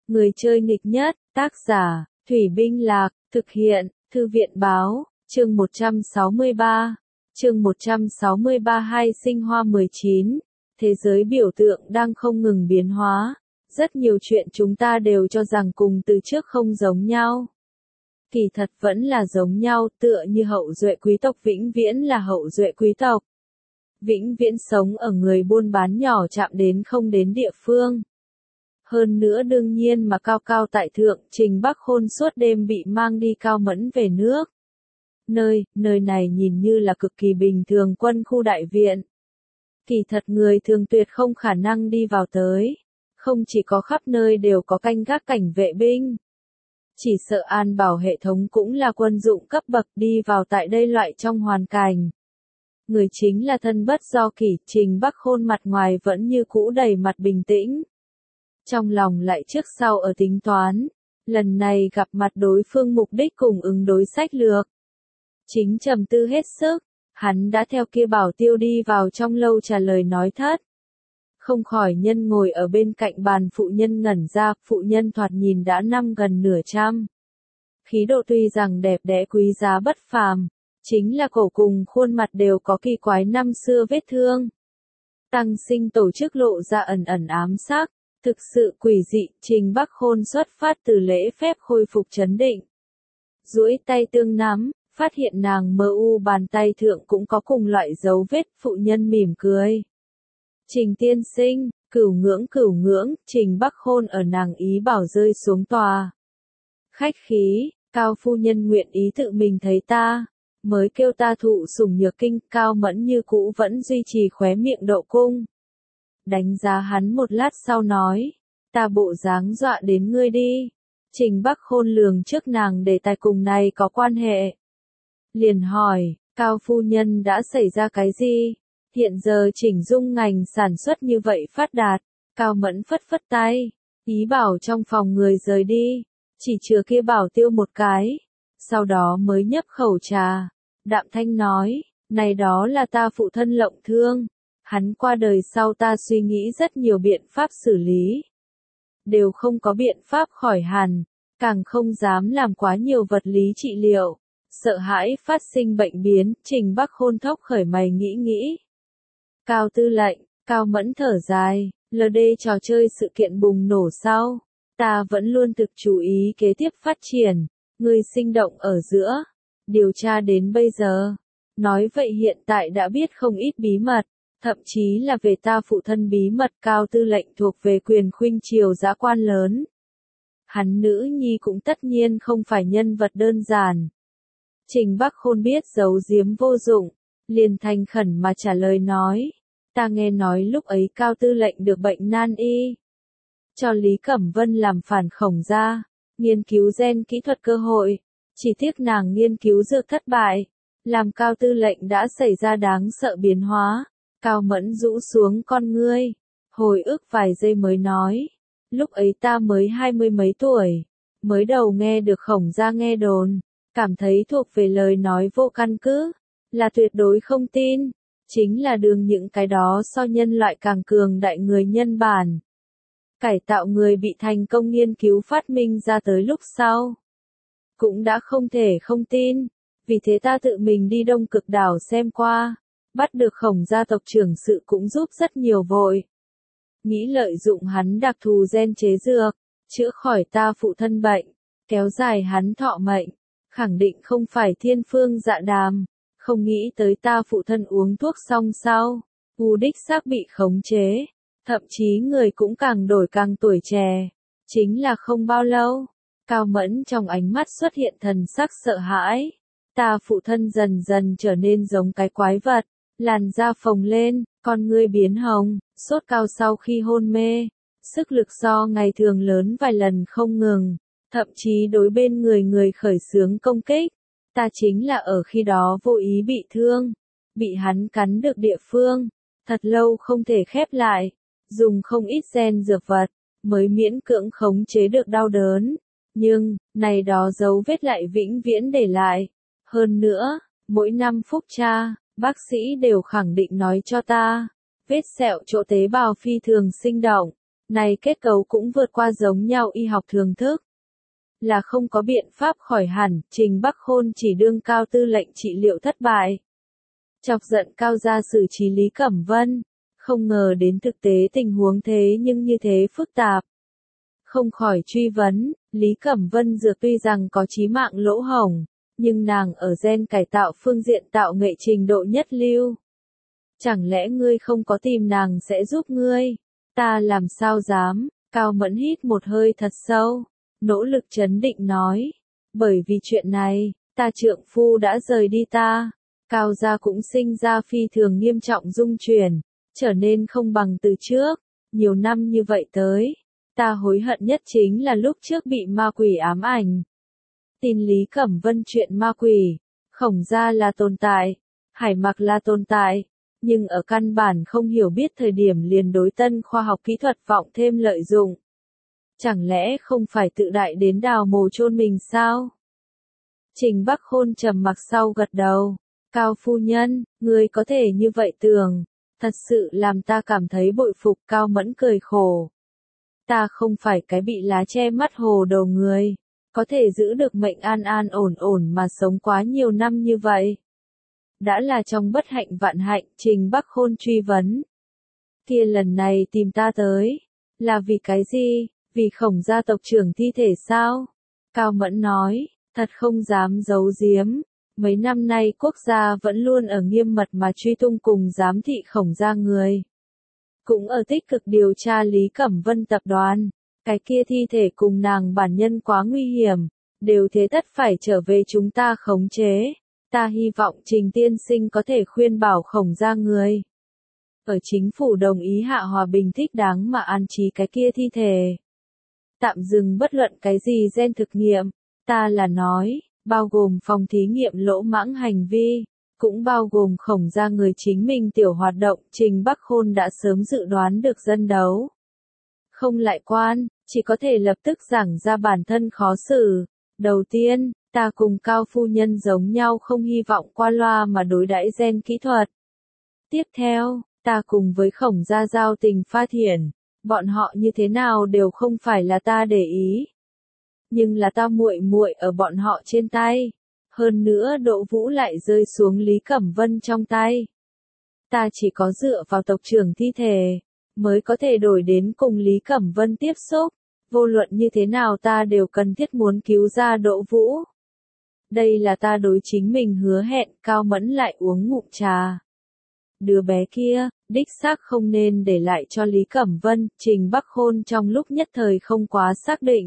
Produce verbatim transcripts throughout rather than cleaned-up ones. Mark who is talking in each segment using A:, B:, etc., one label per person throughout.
A: Người chơi nghịch nhất, tác giả, Thủy Binh Lạc, thực hiện, Thư viện Báo, chương một trăm sáu mươi ba, chương một trăm sáu mươi ba hai sinh hoa mười chín, thế giới biểu tượng đang không ngừng biến hóa, rất nhiều chuyện chúng ta đều cho rằng cùng từ trước không giống nhau. Kỳ thật vẫn là giống nhau, tựa như hậu duệ quý tộc vĩnh viễn là hậu duệ quý tộc. Vĩnh viễn sống ở người buôn bán nhỏ chạm đến không đến địa phương. Hơn nữa đương nhiên mà cao cao tại thượng, Trình Bắc Khôn suốt đêm bị mang đi Cao Mẫn về nước. Nơi, nơi này nhìn như là cực kỳ bình thường quân khu đại viện. Kỳ thật người thường tuyệt không khả năng đi vào tới. Không chỉ có khắp nơi đều có canh gác cảnh vệ binh. Chỉ sợ an bảo hệ thống cũng là quân dụng cấp bậc đi vào tại đây loại trong hoàn cảnh. Người chính là thân bất do kỷ, Trình Bắc Khôn mặt ngoài vẫn như cũ đầy mặt bình tĩnh. Trong lòng lại trước sau ở tính toán, lần này gặp mặt đối phương mục đích cùng ứng đối sách lược. Chính trầm tư hết sức, hắn đã theo kia bảo tiêu đi vào trong lâu trả lời nói thất. Không khỏi nhân ngồi ở bên cạnh bàn phụ nhân ngẩn ra, phụ nhân thoạt nhìn đã năm gần nửa trăm. Khí độ tuy rằng đẹp đẽ quý giá bất phàm, chính là cổ cùng khuôn mặt đều có kỳ quái năm xưa vết thương. Tăng sinh tổ chức lộ ra ẩn ẩn ám sắc, thực sự quỷ dị. Trình Bắc Khôn xuất phát từ lễ phép khôi phục trấn định. Duỗi tay tương nắm, phát hiện nàng mờ u bàn tay thượng cũng có cùng loại dấu vết, phụ nhân mỉm cười. Trình tiên sinh, cửu ngưỡng cửu ngưỡng, Trình Bắc Khôn ở nàng ý bảo rơi xuống tòa. Khách khí, Cao phu nhân nguyện ý tự mình thấy ta, mới kêu ta thụ sủng nhược kinh. Cao Mẫn như cũ vẫn duy trì khóe miệng độ cung. Đánh giá hắn một lát sau nói, ta bộ dáng dọa đến ngươi đi. Trình Bắc Khôn lường trước nàng đề tài cùng này có quan hệ. Liền hỏi, Cao phu nhân đã xảy ra cái gì? Hiện giờ Chỉnh Dung ngành sản xuất như vậy phát đạt. Cao Mẫn phất phất tay, ý bảo trong phòng người rời đi, chỉ chừa kia bảo tiêu một cái, sau đó mới nhấp khẩu trà, đạm thanh nói, này đó là ta phụ thân lộng thương, hắn qua đời sau ta suy nghĩ rất nhiều biện pháp xử lý, đều không có biện pháp khỏi hẳn, càng không dám làm quá nhiều vật lý trị liệu, sợ hãi phát sinh bệnh biến. Trình Bắc Khôn thốc khởi mày nghĩ nghĩ. Cao tư lệnh, Cao Mẫn thở dài, lờ đê trò chơi sự kiện bùng nổ sau, ta vẫn luôn thực chú ý kế tiếp phát triển, người sinh động ở giữa, điều tra đến bây giờ. Nói vậy hiện tại đã biết không ít bí mật, thậm chí là về ta phụ thân bí mật. Cao tư lệnh thuộc về quyền khuynh triều dã quan lớn. Hắn nữ nhi cũng tất nhiên không phải nhân vật đơn giản. Trình Bắc Khôn biết giấu giếm vô dụng, liền thành khẩn mà trả lời nói. Ta nghe nói lúc ấy Cao tư lệnh được bệnh nan y. Cho Lý Cẩm Vân làm phản khổng gia, nghiên cứu gen kỹ thuật cơ hội. Chỉ tiếc nàng nghiên cứu dược thất bại, làm Cao tư lệnh đã xảy ra đáng sợ biến hóa. Cao Mẫn rũ xuống con ngươi, hồi ức vài giây mới nói. Lúc ấy ta mới hai mươi mấy tuổi, mới đầu nghe được khổng gia nghe đồn, cảm thấy thuộc về lời nói vô căn cứ, là tuyệt đối không tin. Chính là đường những cái đó so nhân loại càng cường đại người nhân bản. Cải tạo người bị thành công nghiên cứu phát minh ra tới lúc sau. Cũng đã không thể không tin, vì thế ta tự mình đi Đông Cực đảo xem qua, bắt được khổng gia tộc trưởng sự cũng giúp rất nhiều vội. Nghĩ lợi dụng hắn đặc thù gen chế dược, chữa khỏi ta phụ thân bệnh, kéo dài hắn thọ mệnh, khẳng định không phải thiên phương dạ đàm. Không nghĩ tới ta phụ thân uống thuốc xong sau, u đích xác bị khống chế, thậm chí người cũng càng đổi càng tuổi trẻ. Chính là không bao lâu, Cao Mẫn trong ánh mắt xuất hiện thần sắc sợ hãi. Ta phụ thân dần dần trở nên giống cái quái vật, làn da phồng lên, con ngươi biến hồng, sốt cao sau khi hôn mê, sức lực so ngày thường lớn vài lần không ngừng, thậm chí đối bên người người khởi xướng công kích. Ta chính là ở khi đó vô ý bị thương, bị hắn cắn được địa phương, thật lâu không thể khép lại, dùng không ít gen dược vật, mới miễn cưỡng khống chế được đau đớn. Nhưng, này đó dấu vết lại vĩnh viễn để lại. Hơn nữa, mỗi năm phúc tra, bác sĩ đều khẳng định nói cho ta, vết sẹo chỗ tế bào phi thường sinh động, Này kết cấu cũng vượt qua giống nhau y học thường thức. Là không có biện pháp khỏi hẳn, Trình Bắc Khôn chỉ đương Cao tư lệnh trị liệu thất bại. Chọc giận Cao gia xử trí Lý Cẩm Vân, không ngờ đến thực tế tình huống thế nhưng như thế phức tạp. Không khỏi truy vấn, Lý Cẩm Vân dược tuy rằng có chí mạng lỗ hổng, nhưng nàng ở gen cải tạo phương diện tạo nghệ trình độ nhất lưu. Chẳng lẽ ngươi không có tìm nàng sẽ giúp ngươi? Ta làm sao dám? Cao Mẫn hít một hơi thật sâu, nỗ lực trấn định nói. Bởi vì chuyện này, ta trượng phu đã rời đi ta. Cao gia cũng sinh ra phi thường nghiêm trọng dung chuyển, trở nên không bằng từ trước. Nhiều năm như vậy tới, ta hối hận nhất chính là lúc trước bị ma quỷ ám ảnh. Tin Lý Cẩm Vân chuyện ma quỷ, Khổng gia là tồn tại, Hải Mặc là tồn tại, nhưng ở căn bản không hiểu biết thời điểm liền đối tân khoa học kỹ thuật vọng thêm lợi dụng. Chẳng lẽ không phải tự đại đến đào mồ chôn mình sao? Trình Bắc Khôn trầm mặc sau gật đầu. Cao phu nhân, người có thể như vậy tưởng, thật sự làm ta cảm thấy bội phục. Cao Mẫn cười khổ. Ta không phải cái bị lá che mắt hồ đầu người, có thể giữ được mệnh an an ổn ổn mà sống quá nhiều năm như vậy. Đã là trong bất hạnh vạn hạnh, Trình Bắc Khôn truy vấn. Kia lần này tìm ta tới, là vì cái gì? Vì Khổng gia tộc trưởng thi thể sao? Cao Mẫn nói, thật không dám giấu giếm. Mấy năm nay quốc gia vẫn luôn ở nghiêm mật mà truy tung cùng giám thị Khổng gia người. Cũng ở tích cực điều tra Lý Cẩm Vân tập đoàn. Cái kia thi thể cùng nàng bản nhân quá nguy hiểm, đều thế tất phải trở về chúng ta khống chế. Ta hy vọng Trình tiên sinh có thể khuyên bảo Khổng gia người. Ở chính phủ đồng ý hạ hòa bình thích đáng mà an trí cái kia thi thể. Tạm dừng bất luận cái gì gen thực nghiệm, ta là nói, bao gồm phòng thí nghiệm lỗ mãng hành vi, cũng bao gồm Khổng gia người chính mình tiểu hoạt động. Trình Bắc Khôn đã sớm dự đoán được dân đấu. Không lại quan, chỉ có thể lập tức giảng ra bản thân khó xử. Đầu tiên, ta cùng Cao phu nhân giống nhau không hy vọng qua loa mà đối đãi gen kỹ thuật. Tiếp theo, ta cùng với Khổng gia giao tình pha thiển, bọn họ như thế nào đều không phải là ta để ý. Nhưng là ta muội muội ở bọn họ trên tay, hơn nữa Đỗ Vũ lại rơi xuống Lý Cẩm Vân trong tay. Ta chỉ có dựa vào tộc trưởng thi thể, mới có thể đổi đến cùng Lý Cẩm Vân tiếp xúc. Vô luận như thế nào ta đều cần thiết muốn cứu ra Đỗ Vũ. Đây là ta đối chính mình hứa hẹn. Cao Mẫn lại uống ngụm trà. Đứa bé kia, đích xác không nên để lại cho Lý Cẩm Vân. Trình Bắc Khôn trong lúc nhất thời không quá xác định.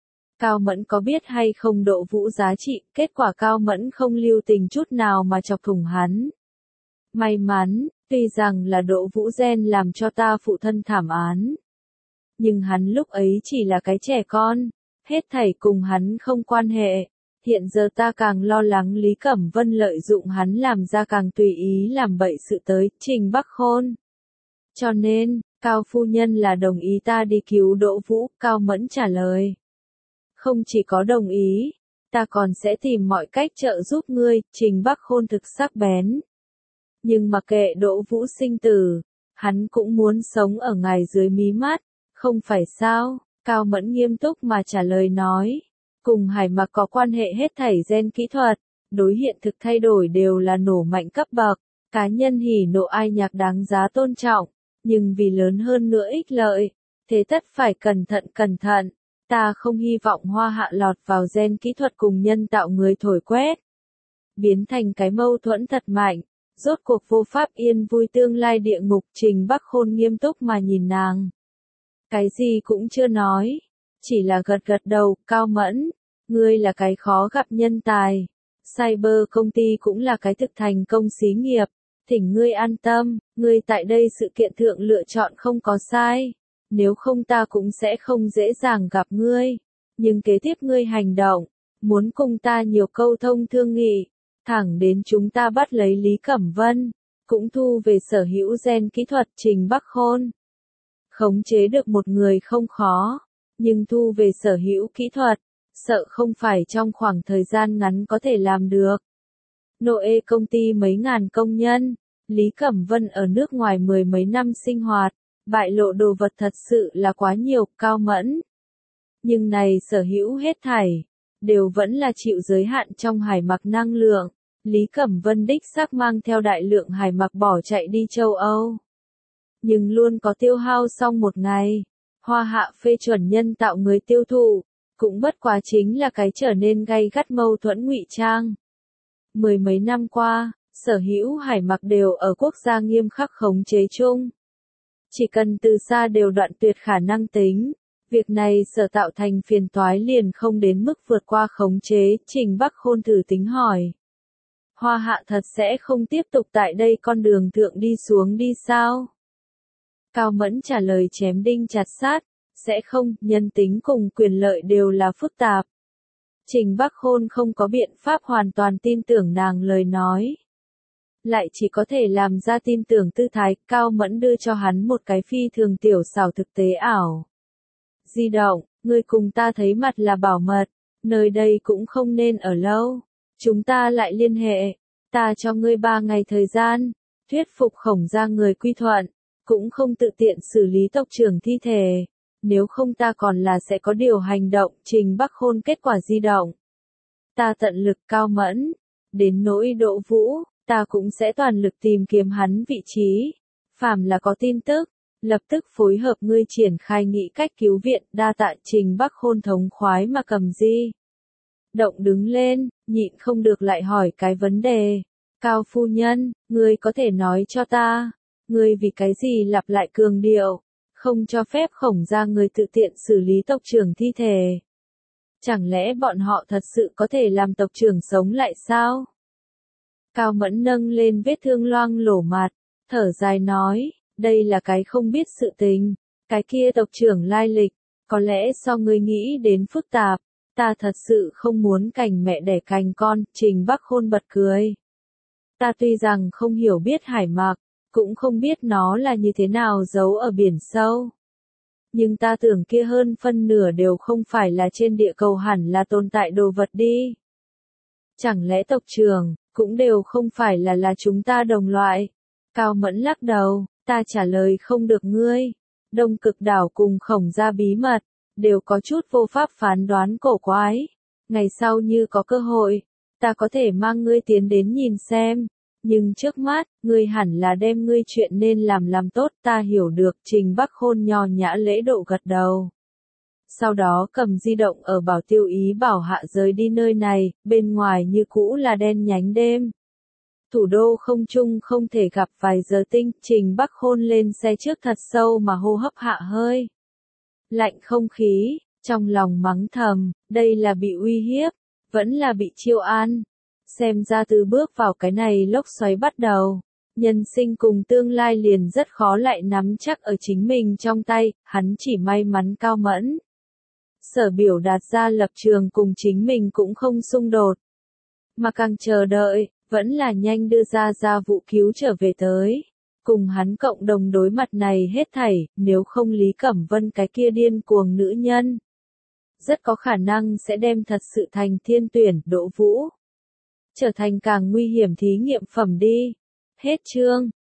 A: Cao Mẫn có biết hay không Đỗ Vũ giá trị, kết quả Cao Mẫn không lưu tình chút nào mà chọc thủng hắn. May mắn, tuy rằng là Đỗ Vũ gen làm cho ta phụ thân thảm án. Nhưng hắn lúc ấy chỉ là cái trẻ con, hết thảy cùng hắn không quan hệ. Hiện giờ ta càng lo lắng Lý Cẩm Vân lợi dụng hắn làm ra càng tùy ý làm bậy sự tới. Trình Bắc Khôn. Cho nên, Cao phu nhân là đồng ý ta đi cứu Đỗ Vũ. Cao Mẫn trả lời. Không chỉ có đồng ý, ta còn sẽ tìm mọi cách trợ giúp ngươi. Trình Bắc Khôn thực sắc bén. Nhưng mặc kệ Đỗ Vũ sinh tử, hắn cũng muốn sống ở ngài dưới mí mắt, không phải sao? Cao Mẫn nghiêm túc mà trả lời nói. Cùng Hải Mặc có quan hệ hết thảy gen kỹ thuật, đối hiện thực thay đổi đều là nổ mạnh cấp bậc. Cá nhân hỉ nộ ai nhạc đáng giá tôn trọng, nhưng vì lớn hơn nữa ích lợi, thế tất phải cẩn thận cẩn thận. Ta không hy vọng Hoa Hạ lọt vào gen kỹ thuật cùng nhân tạo người thổi quét. Biến thành cái mâu thuẫn thật mạnh, rốt cuộc vô pháp yên vui tương lai địa ngục. Trình Bắc Khôn nghiêm túc mà nhìn nàng. Cái gì cũng chưa nói, chỉ là gật gật đầu. Cao Mẫn, ngươi là cái khó gặp nhân tài. Cyber công ty cũng là cái thực thành công xí nghiệp. Thỉnh ngươi an tâm, ngươi tại đây sự kiện thượng lựa chọn không có sai. Nếu không ta cũng sẽ không dễ dàng gặp ngươi. Nhưng kế tiếp ngươi hành động, muốn cùng ta nhiều câu thông thương nghị, thẳng đến chúng ta bắt lấy Lý Cẩm Vân, cũng thu về sở hữu gen kỹ thuật. Trình Bắc Khôn. Khống chế được một người không khó, nhưng thu về sở hữu kỹ thuật, sợ không phải trong khoảng thời gian ngắn có thể làm được. Noe công ty mấy ngàn công nhân, Lý Cẩm Vân ở nước ngoài mười mấy năm sinh hoạt, bại lộ đồ vật thật sự là quá nhiều, Cao Mẫn. Nhưng này sở hữu hết thảy, đều vẫn là chịu giới hạn trong hải mặc năng lượng. Lý Cẩm Vân đích xác mang theo đại lượng hải mặc bỏ chạy đi châu Âu. Nhưng luôn có tiêu hao xong một ngày. Hoa Hạ phê chuẩn nhân tạo người tiêu thụ, cũng bất quá chính là cái trở nên gay gắt mâu thuẫn ngụy trang. Mười mấy năm qua, sở hữu hải mặc đều ở quốc gia nghiêm khắc khống chế chung. Chỉ cần từ xa đều đoạn tuyệt khả năng tính. Việc này sở tạo thành phiền toái liền không đến mức vượt qua khống chế, Trình Bắc Khôn thử tính hỏi. Hoa Hạ thật sẽ không tiếp tục tại đây con đường thượng đi xuống đi sao? Cao Mẫn trả lời chém đinh chặt sát, sẽ không, nhân tính cùng quyền lợi đều là phức tạp. Trình Bắc Khôn không có biện pháp hoàn toàn tin tưởng nàng lời nói. Lại chỉ có thể làm ra tin tưởng tư thái, Cao Mẫn đưa cho hắn một cái phi thường tiểu xảo thực tế ảo. Di động, ngươi cùng ta thấy mặt là bảo mật, nơi đây cũng không nên ở lâu. Chúng ta lại liên hệ, ta cho ngươi ba ngày thời gian, thuyết phục Khổng gia người quy thuận, cũng không tự tiện xử lý tộc trưởng thi thể. Nếu không ta còn là sẽ có điều hành động. Trình Bắc Khôn kết quả di động. Ta tận lực, Cao Mẫn. Đến nỗi Đỗ Vũ, ta cũng sẽ toàn lực tìm kiếm hắn vị trí. Phàm là có tin tức, lập tức phối hợp ngươi triển khai nghĩ cách cứu viện. Đa tạ. Trình Bắc Khôn thống khoái mà cầm di động đứng lên, nhịn không được lại hỏi cái vấn đề. Cao phu nhân, ngươi có thể nói cho ta, ngươi vì cái gì lặp lại cường điệu, không cho phép Khổng gia người tự tiện xử lý tộc trưởng thi thể? Chẳng lẽ bọn họ thật sự có thể làm tộc trưởng sống lại sao? Cao Mẫn nâng lên vết thương loang lổ mặt, thở dài nói, đây là cái không biết sự tình, cái kia tộc trưởng lai lịch, có lẽ so ngươi nghĩ đến phức tạp, ta thật sự không muốn cành mẹ đẻ cành con. Trình Bắc Khôn bật cười. Ta tuy rằng không hiểu biết hải mạc, cũng không biết nó là như thế nào giấu ở biển sâu. Nhưng ta tưởng kia hơn phân nửa đều không phải là trên địa cầu hẳn là tồn tại đồ vật đi. Chẳng lẽ tộc trưởng, cũng đều không phải là là chúng ta đồng loại? Cao Mẫn lắc đầu, ta trả lời không được ngươi. Đông Cực đảo cùng Khổng gia bí mật, đều có chút vô pháp phán đoán cổ quái. Ngày sau như có cơ hội, ta có thể mang ngươi tiến đến nhìn xem. Nhưng trước mắt, ngươi hẳn là đem ngươi chuyện nên làm làm tốt, ta hiểu được. Trình Bắc Khôn nho nhã lễ độ gật đầu. Sau đó cầm di động ở bảo tiêu ý bảo hạ rời đi nơi này, bên ngoài như cũ là đen nhánh đêm. Thủ đô không trung không thể gặp vài giờ tinh, Trình Bắc Khôn lên xe trước thật sâu mà hô hấp hạ hơi. Lạnh không khí, trong lòng mắng thầm, đây là bị uy hiếp, vẫn là bị chiêu an. Xem ra từ bước vào cái này lốc xoáy bắt đầu, nhân sinh cùng tương lai liền rất khó lại nắm chắc ở chính mình trong tay, hắn chỉ may mắn Cao Mẫn. Sở biểu đạt ra lập trường cùng chính mình cũng không xung đột. Mà càng chờ đợi, vẫn là nhanh đưa ra ra vụ cứu trở về tới. Cùng hắn cộng đồng đối mặt này hết thảy, nếu không Lý Cẩm Vân cái kia điên cuồng nữ nhân. Rất có khả năng sẽ đem thật sự thành thiên tuyển, Đỗ Vũ. Trở thành càng nguy hiểm thí nghiệm phẩm đi. Hết chương.